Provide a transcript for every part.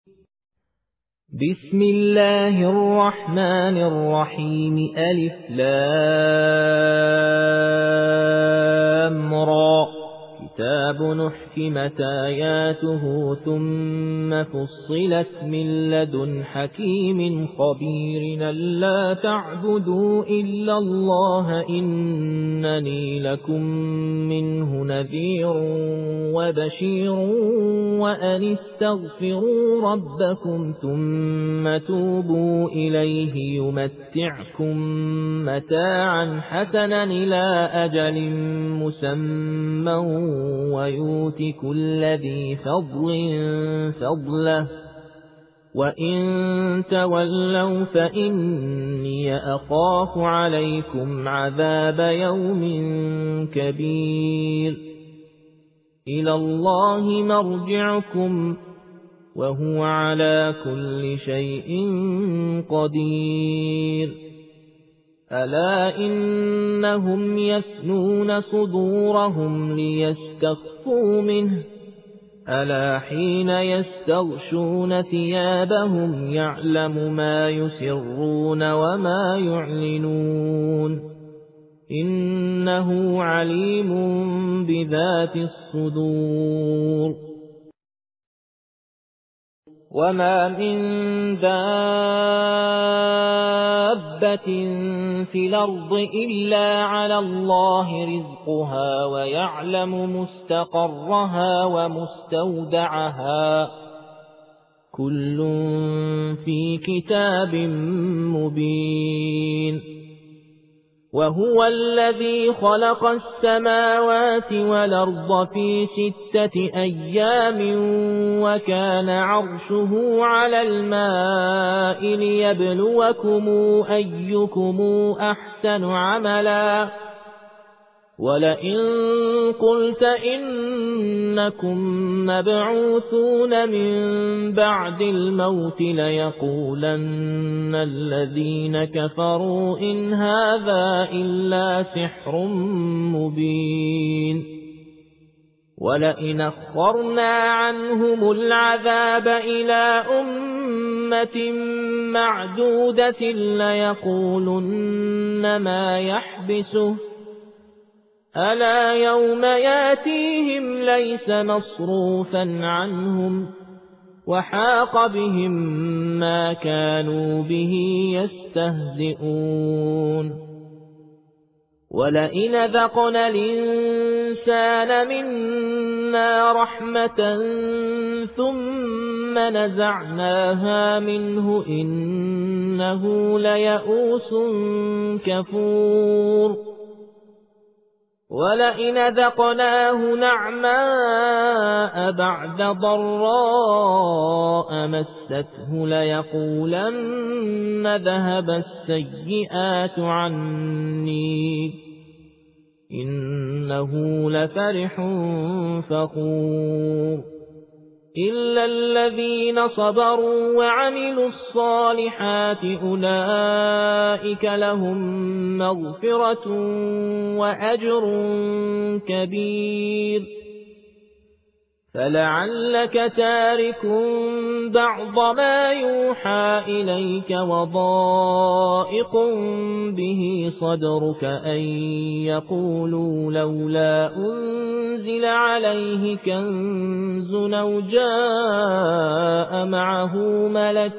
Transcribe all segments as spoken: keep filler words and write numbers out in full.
بسم الله الرحمن الرحيم ألف لام را كتاب نحكمت آياته ثم فصلت من لدن حكيم خبير ألا تعبدوا إلا الله إنني لكم منه نذير وبشير وأن استغفروا ربكم ثم توبوا إليه يمتعكم متاعا حسنا إلى أجل مسمى ويؤت كل ذي فضل فضله وإن تولوا فإني أخاف عليكم عذاب يوم كبير إلى الله مرجعكم وهو على كل شيء قدير ألا إنهم يثنون صدورهم ليستخفوا منه ألا حين يستغشون ثيابهم يعلم ما يسرون وما يعلنون إنه عليم بذات الصدور وما من دابة في الأرض إلا على الله رزقها ويعلم مستقرها ومستودعها كل في كتاب مبين وهو الذي خلق السماوات والأرض في ستة أيام وكان عرشه على الماء ليبلوكم أيكم أحسن عملا ولئن قلت إنكم مبعوثون من بعد الموت ليقولن الذين كفروا إن هذا إلا سحر مبين ولئن أخرنا عنهم العذاب إلى أمة معدودة ليقولن ما يحبسه ألا يوم ياتيهم ليس مصروفا عنهم وحاق بهم ما كانوا به يستهزئون ولئن ذقنا الإنسان منا رحمة ثم نزعناها منه إنه ليئوس كفور ولئن ذقناه نعماء بعد ضراء مسته ليقولن ذهب السيئات عني إنه لفرح فخور إلا الذين صبروا وعملوا الصالحات أولئك لهم مغفرة وأجر كبير فلعلك تارك بعض ما يوحى إليك وضائق به صدرك أن يقولوا لولا أنزل عليه كنز أو جاء معه ملك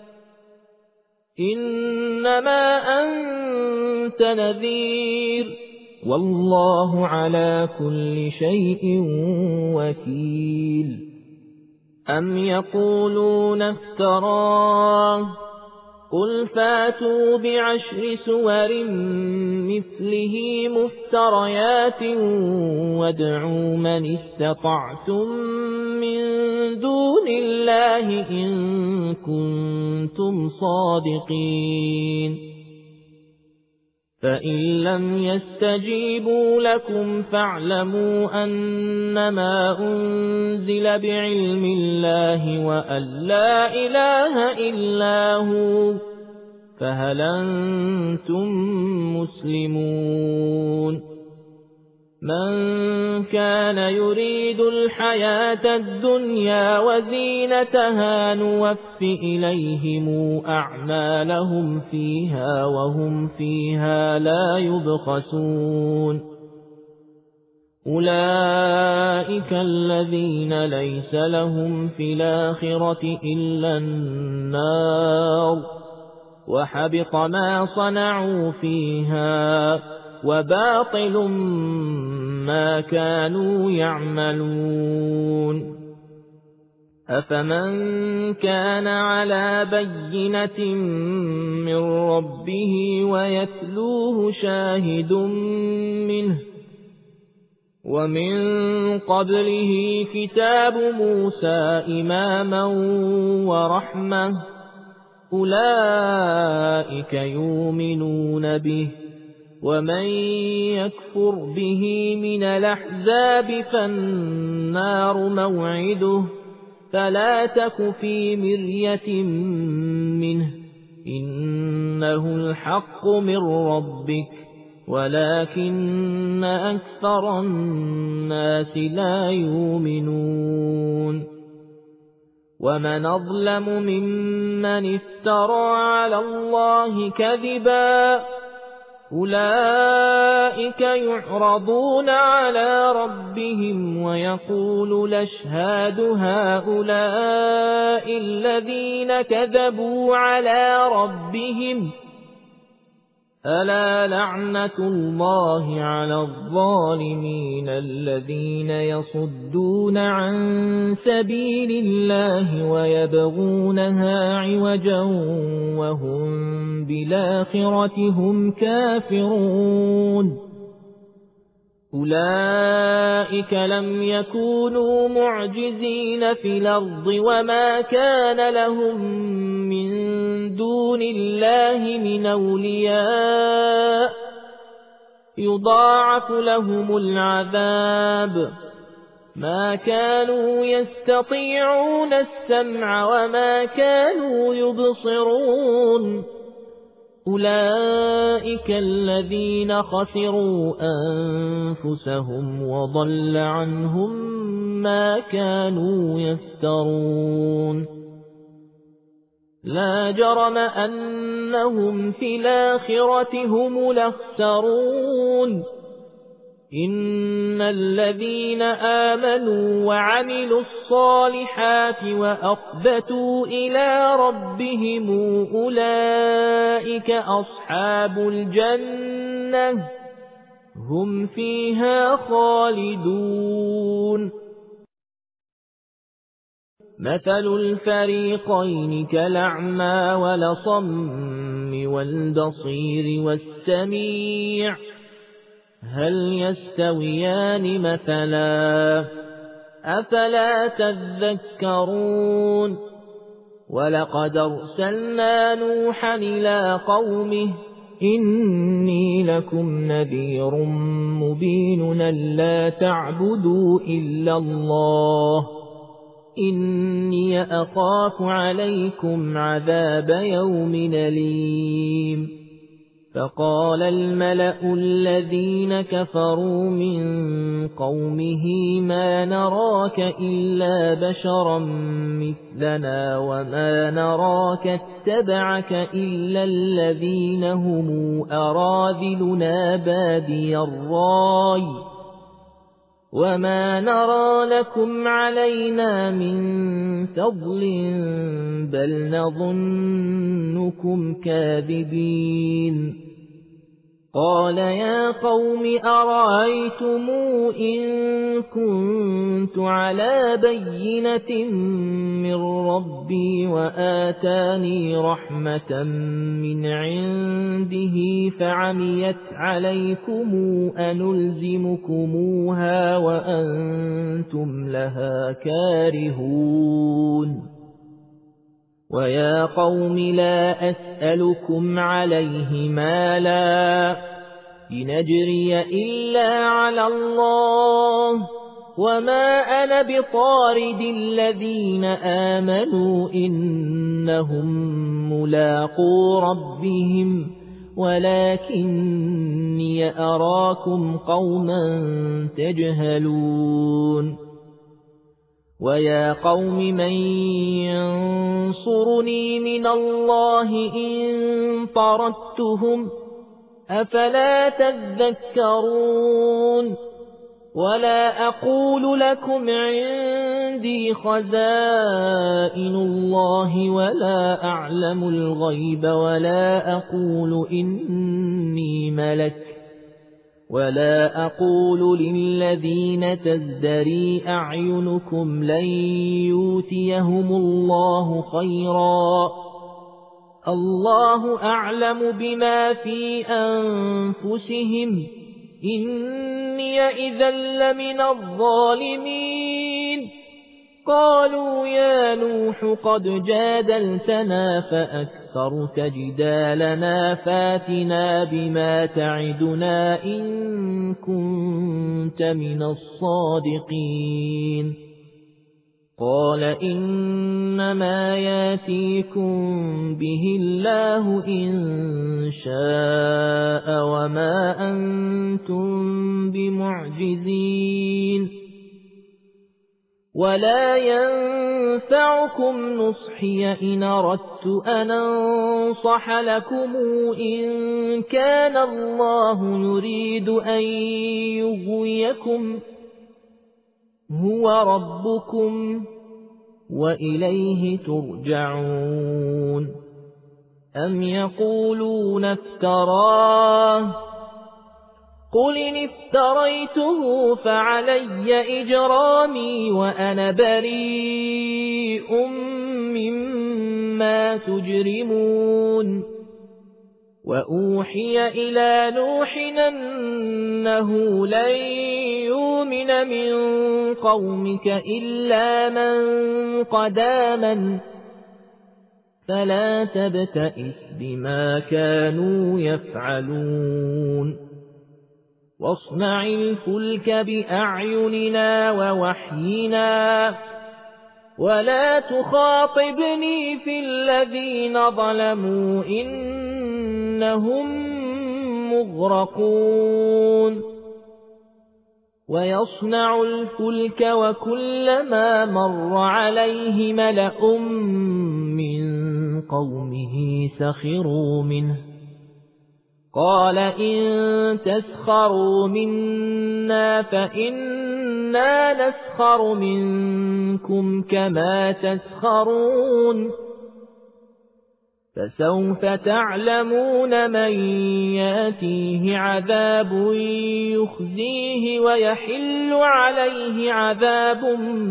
إنما أنت نذير والله على كل شيء وكيل أم يقولون افتراه قل فاتوا بعشر سور مثله مفتريات وادعوا من استطعتم من دون الله إن كنتم صادقين فإن لم يستجيبوا لكم فاعلموا أنما أنزل بعلم الله وأن لا إله إلا هو فهل أنتم مسلمون من كان يريد الحياة الدنيا وزينتها نوف إليهم أعمالهم فيها وهم فيها لا يبخسون أولئك الذين ليس لهم في الآخرة إلا النار وحبط ما صنعوا فيها وباطل ما كانوا يعملون أفمن كان على بينة من ربه ويتلوه شاهد منه ومن قبله كتاب موسى إماما ورحمة أولئك يؤمنون به ومن يكفر به من الأحزاب فالنار موعده فلا تك في مرية منه إنه الحق من ربك ولكن أكثر الناس لا يؤمنون ومن أظلم ممن افترى على الله كذبا أولئك يعرضون على ربهم ويقول الأشهاد هؤلاء الذين كذبوا على ربهم ألا لعنة الله على الظالمين الذين يصدون عن سبيل الله ويبغونها عوجا وهم بالآخرة هم كافرون أولئك لم يكونوا معجزين في الأرض وما كان لهم من دون الله من أولياء يضاعف لهم العذاب ما كانوا يستطيعون السمع وما كانوا يبصرون أولئك الذين خسروا أنفسهم وضل عنهم ما كانوا يفترون لا جرم أنهم في الآخرة هم الأخسرون إن الذين آمنوا وعملوا الصالحات وأخبتوا إلى ربهم أولئك أصحاب الجنة هم فيها خالدون مثل الفريقين كالأعمى والأصم والبصير والسميع هل يستويان مثلا أفلا تذكرون ولقد أرسلنا نوحا إلى قومه إني لكم نذير مبين ألا تعبدوا إلا الله إني أخاف عليكم عذاب يوم أليم فقال الملأ الذين كفروا من قومه ما نراك إلا بشرا مثلنا وما نراك اتبعك إلا الذين هم أراذلنا بادي الرأي وما نرى لكم علينا من فضل بل نظنكم كاذبين قال يا قوم أرأيتم إن كنت على بينة من ربي وآتاني رحمة من عنده فعميت عليكم أنلزمكموها وأنتم لها كارهون ويا قوم لا أسألكم عليه مالا إن أجري إلا على الله وما أنا بطارد الذين آمنوا إنهم ملاقو ربهم ولكني أراكم قوما تجهلون ويا قوم من ينصرني من الله إن طردتهم أفلا تذكرون ولا أقول لكم عندي خزائن الله ولا أعلم الغيب ولا أقول إني ملك ولا أقول للذين تزدري أعينكم لن يؤتيهم الله خيرا الله أعلم بما في أنفسهم إني إذا لمن الظالمين قالوا يا نوح قد جادلتنا فأكثرت جدالنا فاتنا بما تعدنا إن كنت من الصادقين قال إنما ياتيكم به الله إن شاء وما أنتم بمعجزين ولا ينفعكم نصحي إن أردت أن أنصح لكم إن كان الله يريد أن يغويكم هو ربكم وإليه ترجعون أم يقولون افتراه قل إن افتريته فعلي إجرامي وأنا بريء مما تجرمون وأوحي إلى نوح أنه لن يؤمن من قومك إلا من قد آمن فلا تبتئس بما كانوا يفعلون واصنع الفلك بأعيننا ووحينا ولا تخاطبني في الذين ظلموا إنهم مغرقون ويصنع الفلك وكلما مر عليه ملأ من قومه سخروا منه قال إن تسخروا منا فإنا نسخر منكم كما تسخرون فسوف تعلمون من ياتيه عذاب يخزيه ويحل عليه عذاب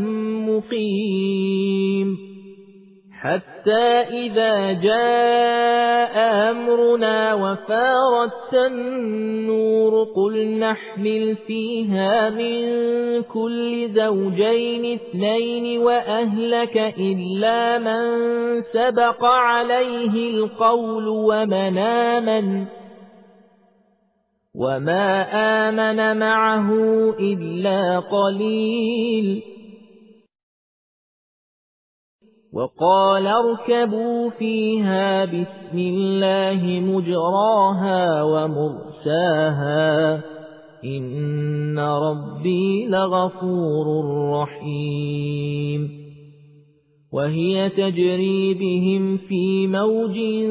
مقيم حتى إذا جاء أمرنا وفارت النور قل نحمل فيها من كل زوجين اثنين وأهلك إلا من سبق عليه القول ومن آمن وما آمن معه إلا قليل وقال اركبوا فيها بسم الله مجراها ومرساها إن ربي لغفور رحيم وهي تجري بهم في موج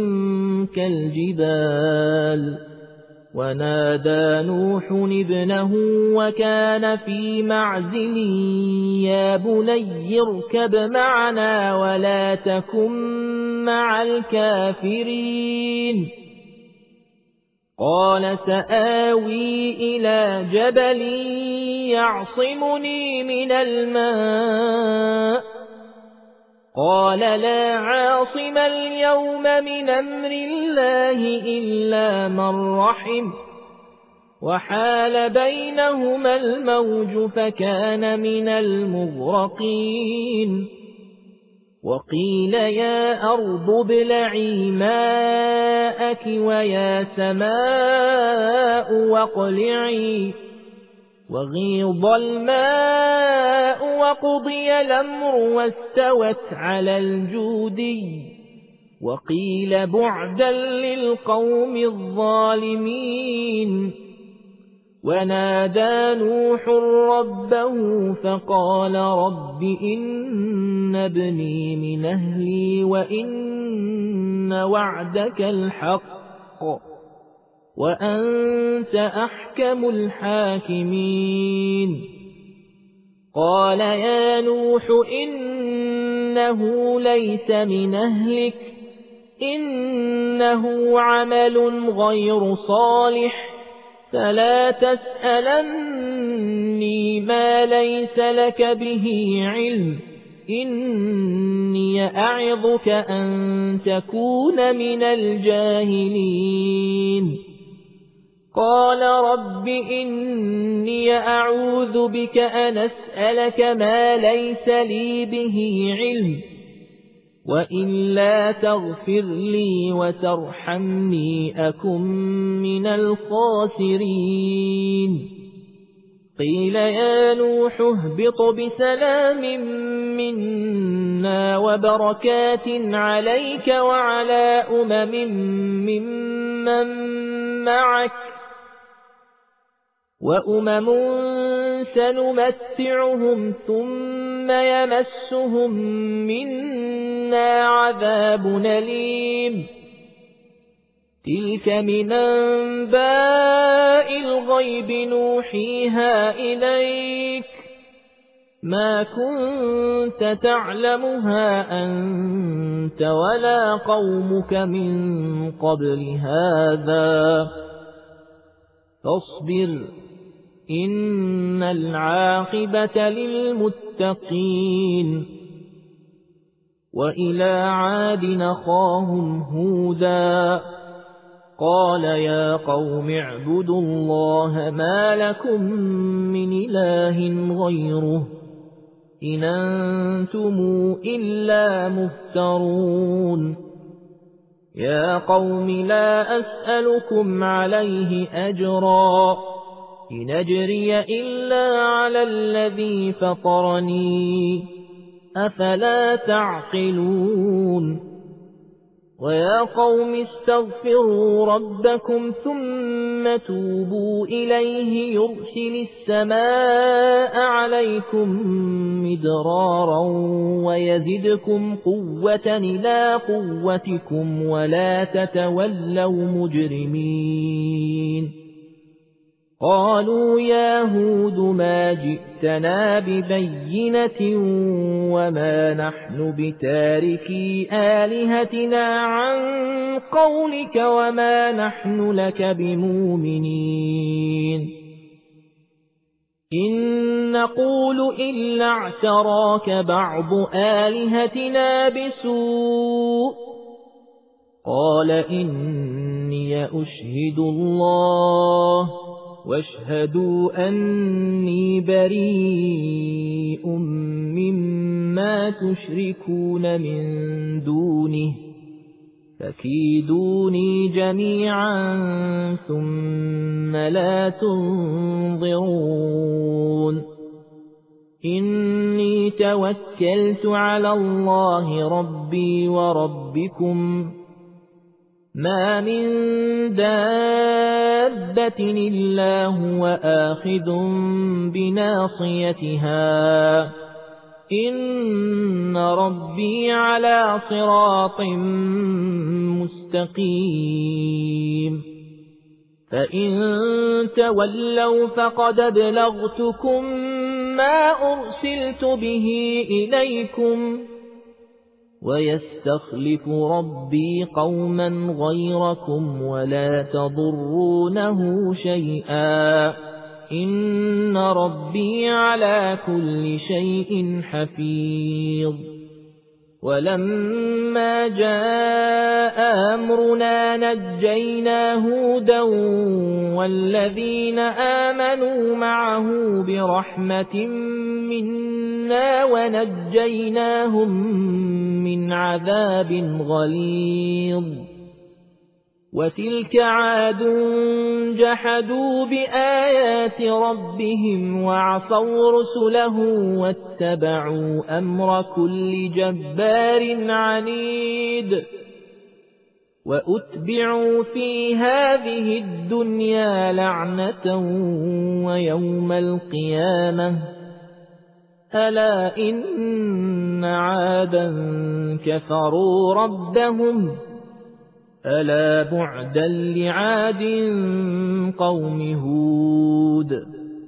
كالجبال ونادى نوح ابنه وكان في معزل يا بني اركب معنا ولا تكن مع الكافرين قال سآوي إلى جبل يعصمني من الماء قال لا عاصم اليوم من أمر الله إلا من رحم وحال بينهما الموج فكان من المغرقين وقيل يا أرض ابلعي ماءك ويا سماء واقلعي وغيض الماء وقضي الأمر واستوت على الجودي وقيل بعدا للقوم الظالمين ونادى نوح ربه فقال رب إن ابني من أهلي وإن وعدك الحق وأنت أحكم الحاكمين قال يا نوح إنه ليس من أهلك إنه عمل غير صالح فلا تسألني ما ليس لك به علم إني أعظك أن تكون من الجاهلين قال رب إني أعوذ بك أن أسألك ما ليس لي به علم وإلا تغفر لي وترحمني أكن من الخاسرين قيل يا نوح اهبط بسلام منا وبركات عليك وعلى أمم ممن معك وأمم سنمتعهم ثم يمسهم منا عذاب أليم تلك من أنباء الغيب نوحيها إليك ما كنت تعلمها أنت ولا قومك من قبل هذا فاصبر إن العاقبة للمتقين وإلى عاد أخاهم هودا قال يا قوم اعبدوا الله ما لكم من إله غيره إن أنتم إلا مفترون يا قوم لا أسألكم عليه أجرا إن أجري إلا على الذي فطرني أفلا تعقلون ويا قوم استغفروا ربكم ثم توبوا إليه يرسل السماء عليكم مدرارا ويزدكم قوة إلى قوتكم ولا تتولوا مجرمين قالوا يا هود ما جئتنا ببينة وما نحن بتاركي آلهتنا عن قولك وما نحن لك بمؤمنين إن نقول إلا اعتراك بعض آلهتنا بسوء قال إني أشهد الله واشهدوا أني بريء مما تشركون من دونه فكيدوني جميعا ثم لا تنظرون إني توكلت على الله ربي وربكم ما من دابة إلا هو آخذ بناصيتها إن ربي على صراط مستقيم فإن تولوا فقد أبلغتكم ما أرسلت به إليكم ويستخلف ربي قوما غيركم ولا تضرونه شيئا إن ربي على كل شيء حفيظ ولما جاء أمرنا نجينا هودا والذين آمنوا معه برحمة منا ونجيناهم من عذاب غليظ وتلك عاد جحدوا بآيات ربهم وعصوا رسله واتبعوا أمر كل جبار عنيد وأتبعوا في هذه الدنيا لعنة ويوم القيامة ألا إن عادا كفروا ربهم ألا بعدا لعاد قوم هود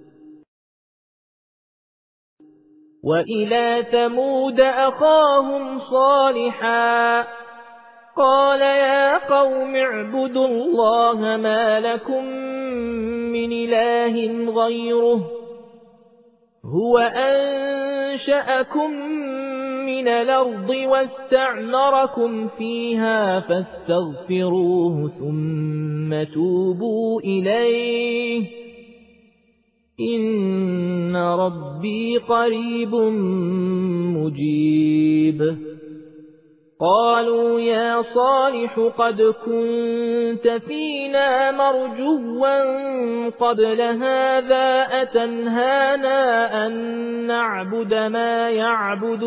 وإلى ثمود أخاهم صالحا قال يا قوم اعبدوا الله ما لكم من إله غيره هو أنشأكم من الأرض واستعمركم فيها فاستغفروه ثم توبوا إليه إن ربي قريب مجيب قالوا يا صالح قد كنت فينا مرجوا قبل هذا أتنهانا أن نعبد ما يعبد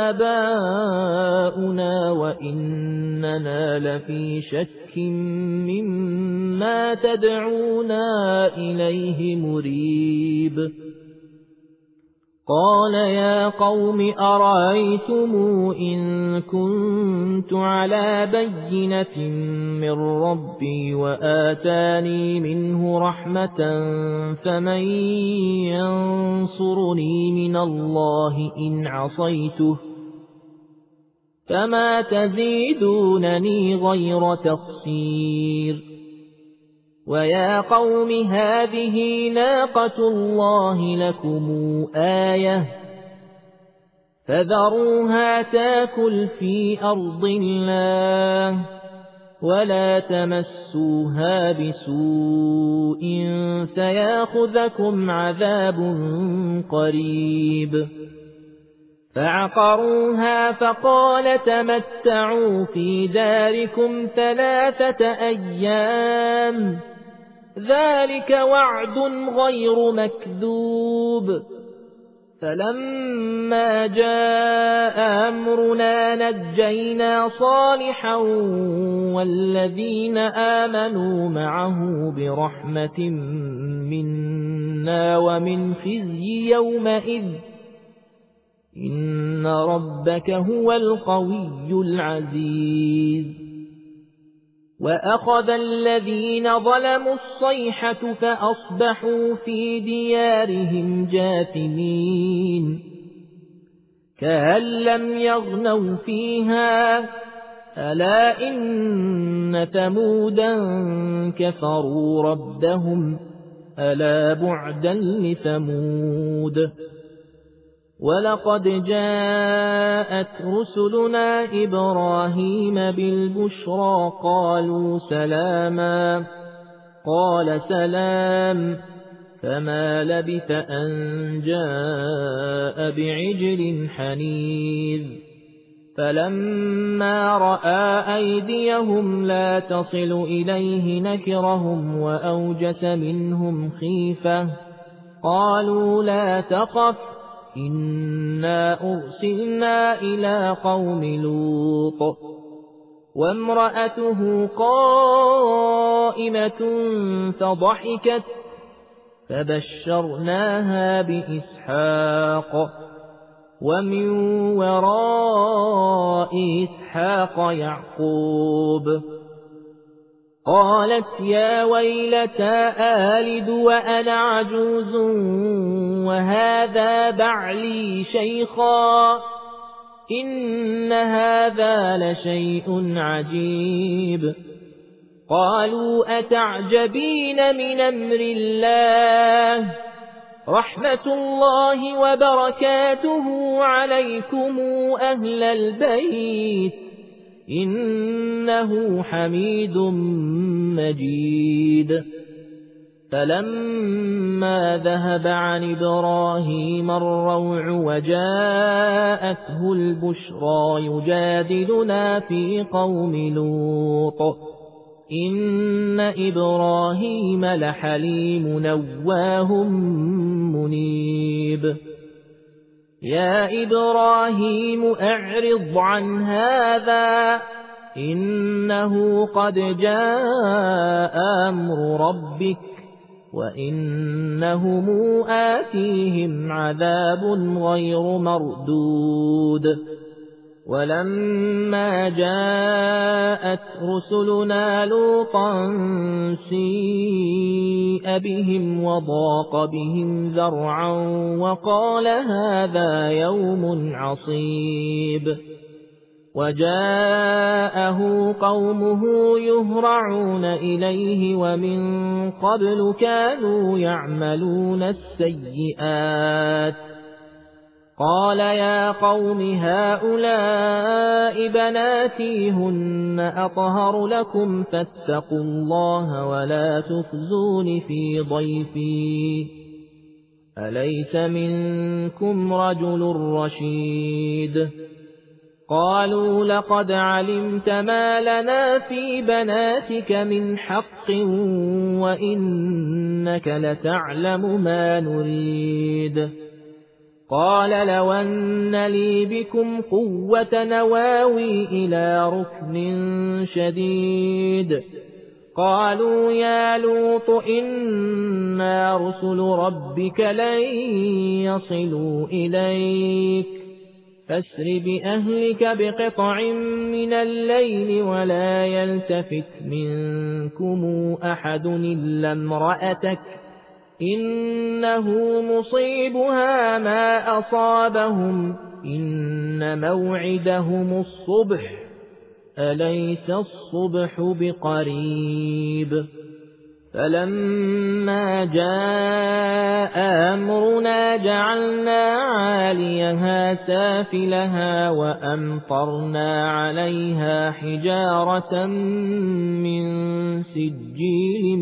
آباؤنا وإننا لفي شك مما تدعونا إليه مريب قال يا قوم أرأيتم إن كنت على بينة من ربي وآتاني منه رحمة فمن ينصرني من الله إن عصيته فما تزيدونني غير تقصير ويا قوم هذه ناقة الله لكم آية فذروها تاكل في أرض الله ولا تمسوها بسوء فياخذكم عذاب قريب فعقروها فقال تمتعوا في داركم ثلاثة أيام ذلك وعد غير مكذوب فلما جاء أمرنا نجينا صالحا والذين آمنوا معه برحمة منا ومن خزي يومئذ إن ربك هو القوي العزيز وأخذ الذين ظلموا الصيحة فأصبحوا في ديارهم جاثمين كأن لم يغنوا فيها ألا إن ثمودا كفروا ربهم ألا بعدا لثمود ولقد جاءت رسلنا إبراهيم بالبشرى قالوا سلاما قال سلام فما لبث أن جاء بعجل حنيذ فلما رأى أيديهم لا تصل إليه نكرهم وأوجس منهم خيفة قالوا لا تخف إنا أرسلنا إلى قوم لوط وامرأته قائمة فضحكت فبشرناها بإسحاق ومن وراء إسحاق يعقوب قالت يا ويلتى آلد وأنا عجوز وهذا بعلي شيخا إن هذا لشيء عجيب قالوا أتعجبين من أمر الله رحمة الله وبركاته عليكم أهل البيت إنه حميد مجيد فلما ذهب عن إبراهيم الروع وجاءته البشرى يجادلنا في قوم لوط إن إبراهيم لحليم نواه منيب يا إبراهيم أعرض عن هذا إنه قد جاء أمر ربك وإنهم آتيهم عذاب غير مردود ولما جاءت رسلنا لوطا سيء بهم وضاق بهم ذرعا وقال هذا يوم عصيب وجاءه قومه يهرعون إليه ومن قبل كانوا يعملون السيئات قال يا قوم هؤلاء بناتي هن أطهر لكم فاتقوا الله ولا تخزون في ضيفي أليس منكم رجل رشيد قالوا لقد علمت ما لنا في بناتك من حق وإنك لتعلم ما نريد قال لو أن لي بكم قوة نواوي إلى ركن شديد قالوا يا لوط إنا رسل ربك لن يصلوا إليك فاسر بأهلك بقطع من الليل ولا يلتفت منكم أحد إلا امرأتك إنه مصيبها ما أصابهم إن موعدهم الصبح أليس الصبح بقريب فلما جاء أمرنا جعلنا عاليها سافلها وأمطرنا عليها حجارة من سجيل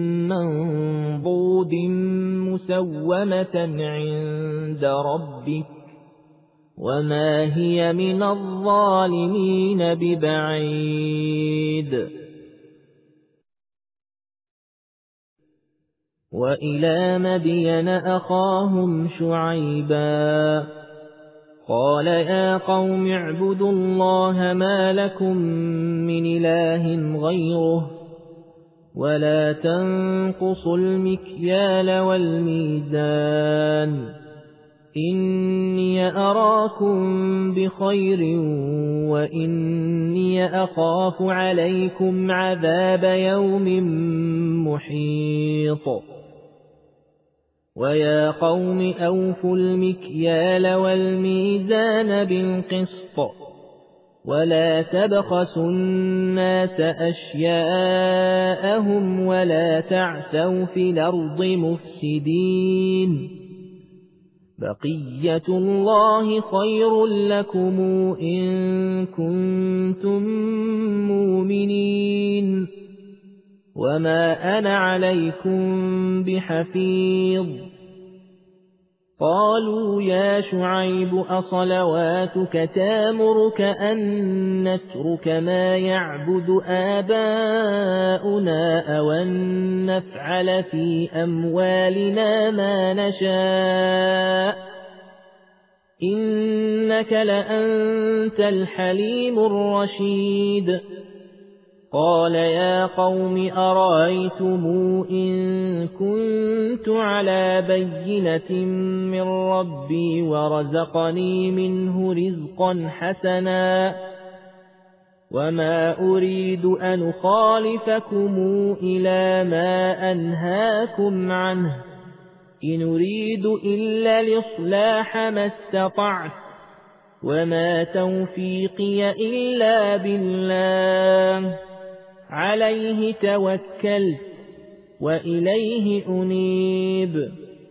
منضود مسومة عند ربك وما هي من الظالمين ببعيد وإلى مدين أخاهم شعيبا قال يا قوم اعبدوا الله ما لكم من إله غيره ولا تنقصوا المكيال والميزان إني أراكم بخير وإني أخاف عليكم عذاب يوم محيط ويا قوم أوفوا المكيال والميزان بالقسط ولا تبخسوا الناس أشياءهم ولا تعثوا في الأرض مفسدين بقية الله خير لكم إن كنتم مؤمنين وما أنا عليكم بحفيظ قالوا يا شعيب أصلواتك تامرك أن نترك ما يعبد آباؤنا أو أن نفعل في أموالنا ما نشاء إنك لأنت الحليم الرشيد قال يا قوم أرأيتم إن كنت على بينة من ربي ورزقني منه رزقا حسنا وما أريد أن أخالفكم إلى ما أنهاكم عنه إن أريد إلا الإصلاح ما استطعت وما توفيقي إلا بالله عليه توكلت وإليه أنيب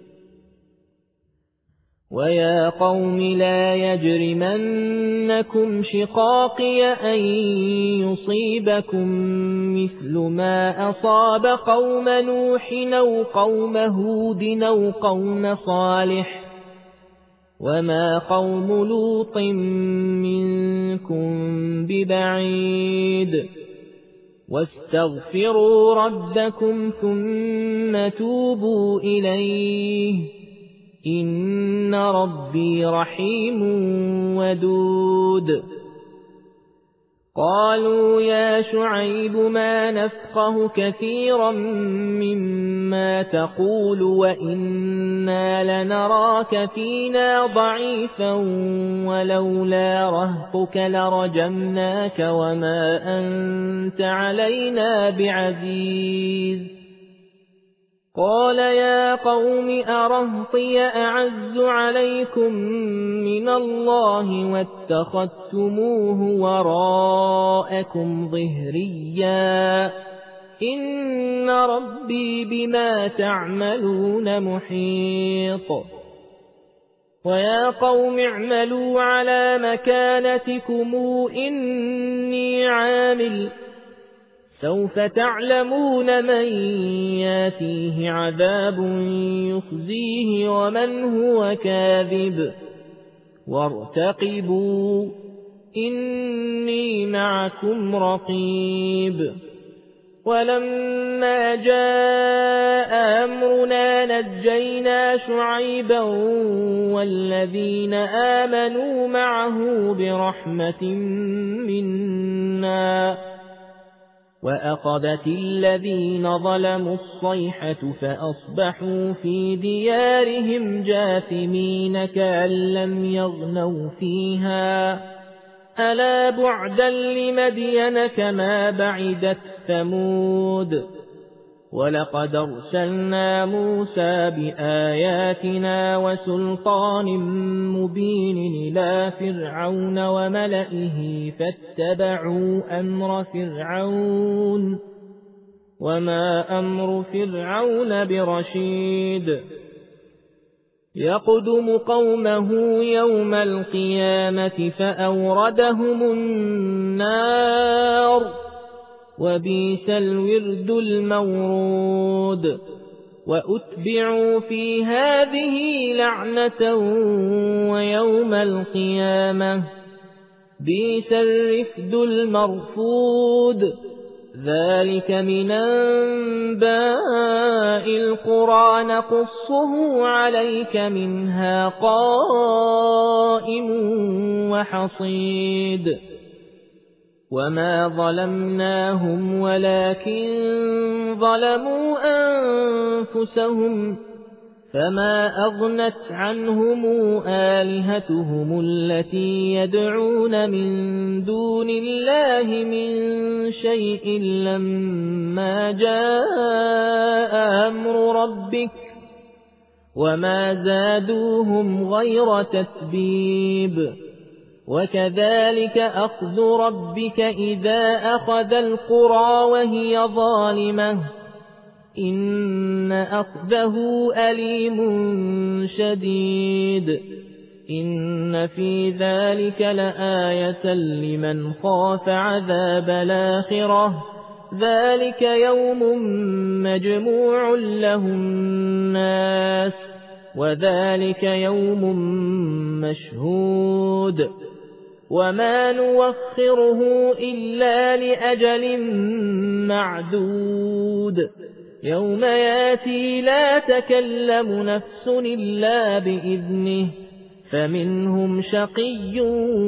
ويا قوم لا يجرمنكم شقاقي أن يصيبكم مثل ما أصاب قوم نوح أو قوم هود أو قوم صالح وما قوم لوط منكم ببعيد واستغفروا ربكم ثم توبوا إليه إن ربي رحيم ودود قالوا يا شعيب ما نفقه كثيرا مما تقول وإنا لنراك فينا ضعيفا ولولا رهطك لرجمناك وما أنت علينا بعزيز قال يا قوم أرهطي أعز عليكم من الله واتخذتموه وراءكم ظهريا إن ربي بما تعملون محيط ويا قوم اعملوا على مكانتكم إني عامل سوف تعلمون من ياتيه عذاب يخزيه ومن هو كاذب وارتقبوا إني معكم رقيب ولما جاء أمرنا نجينا شعيبا والذين آمنوا معه برحمة منا وأخذت الذين ظلموا الصيحة فأصبحوا في ديارهم جاثمين كأن لم يغنوا فيها ألا بعدا لمدين كما بعدت ثمود ولقد أرسلنا موسى بآياتنا وسلطان مبين إلى فرعون وملئه فاتبعوا أمر فرعون وما أمر فرعون برشيد يقدم قومه يوم القيامة فأوردهم النار وبئس الورد المورود وأتبعوا في هذه لعنة ويوم القيامة بئس الرفد المرفود ذلك من أنباء القرى نقصه عليك منها قائم وحصيد وما ظلمناهم ولكن ظلموا أنفسهم فما أغنت عنهم آلهتهم التي يدعون من دون الله من شيء لما جاء أمر ربك وما زادوهم غير تتبيب وكذلك أخذ ربك إذا أخذ القرى وهي ظالمة إن أخذه أليم شديد إن في ذلك لآية لمن خاف عذاب الآخرة ذلك يوم مجموع له الناس وذلك يوم مشهود وما نوخره إلا لأجل معدود يوم ياتي لا تكلم نفس إلا بإذنه فمنهم شقي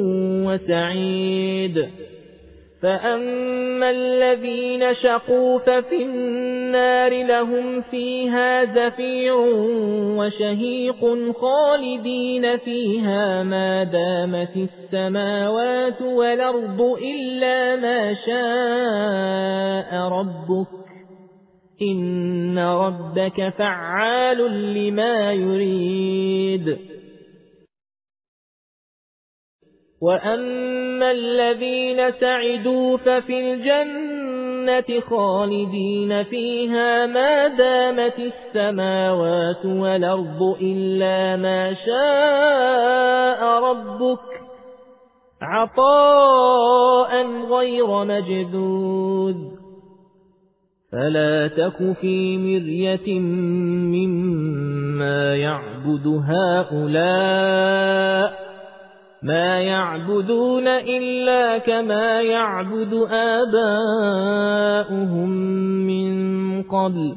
وسعيد فأما الذين شقوا ففي النار لهم فيها زفير وشهيق خالدين فيها ما دامت السماوات والأرض إلا ما شاء ربك إن ربك فعال لما يريد وأما الذين سعدوا ففي الجنة خالدين فيها ما دامت السماوات والأرض إلا ما شاء ربك عطاء غير مجذوذ فلا تك في مرية مما يعبد هؤلاء ما يعبدون إلا كما يعبد آباؤهم من قبل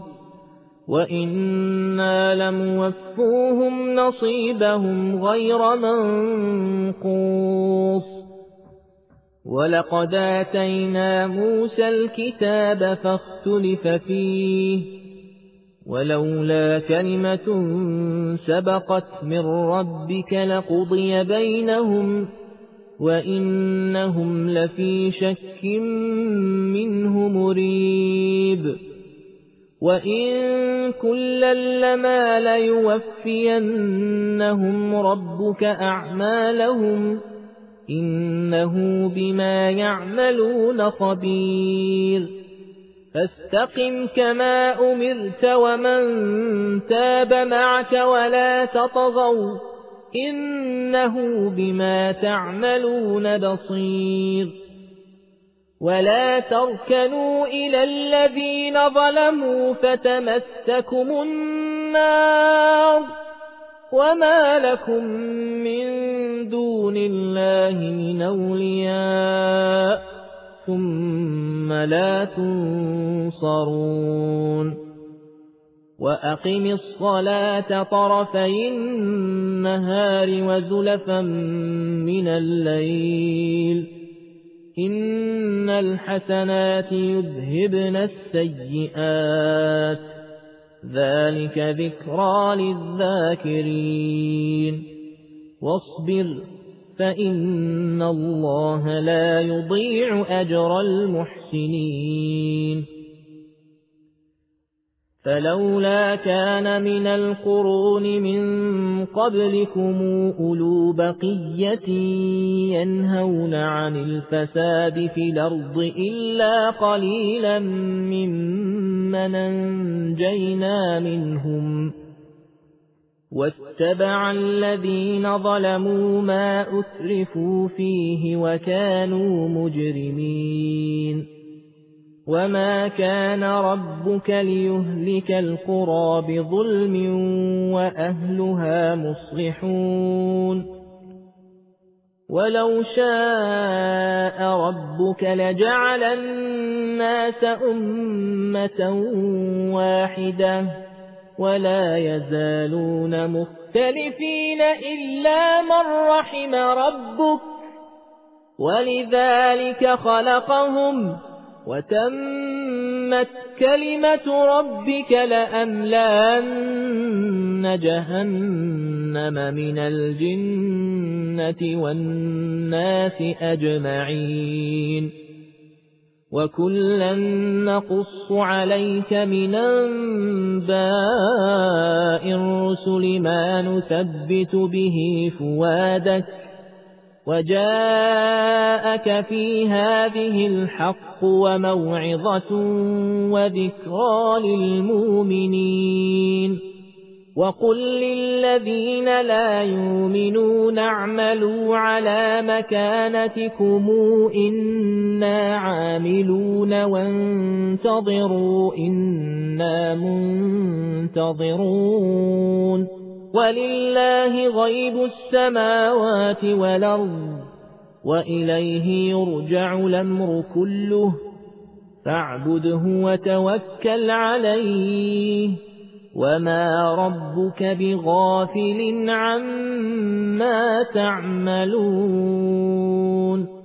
وإنا لموفوهم نصيبهم غير منقوص ولقد آتينا موسى الكتاب فاختلف فيه ولولا كلمة سبقت من ربك لقضي بينهم وإنهم لفي شك منه مريب وإن كلا لما ليوفينهم ربك أعمالهم إنه بما يعملون خبير فاستقم كما أمرت ومن تاب معك ولا تطغوا إنه بما تعملون بصير ولا تركنوا إلى الذين ظلموا فتمسكم النار وما لكم من دون الله من أولياء ثم لا تنصرون وأقم الصلاة طرفي النهار وزلفا من الليل إن الحسنات يذهبن السيئات ذلك ذكرى للذاكرين واصبر فإن الله لا يضيع أجر المحسنين فلولا كان من القرون من قبلكم أولو بقية ينهون عن الفساد في الأرض إلا قليلا ممن أنجينا منهم واتبع الذين ظلموا ما أترفوا فيه وكانوا مجرمين وما كان ربك ليهلك القرى بظلم وأهلها مصلحون ولو شاء ربك لجعل الناس أمة واحدة ولا يزالون مختلفين إلا من رحم ربك ولذلك خلقهم وتمت كلمة ربك لأملأن جهنم من الجنة والناس أجمعين وكلا نقص عليك من أنباء الرسل ما نثبت به فؤادك وجاءك في هذه الحق وموعظة وذكرى للمؤمنين وقل للذين لا يؤمنون اعملوا على مكانتكم إنا عاملون وانتظروا إنا منتظرون ولله غيب السماوات والأرض وإليه يرجع الأمر كله فاعبده وتوكل عليه وما ربك بغافل عما تعملون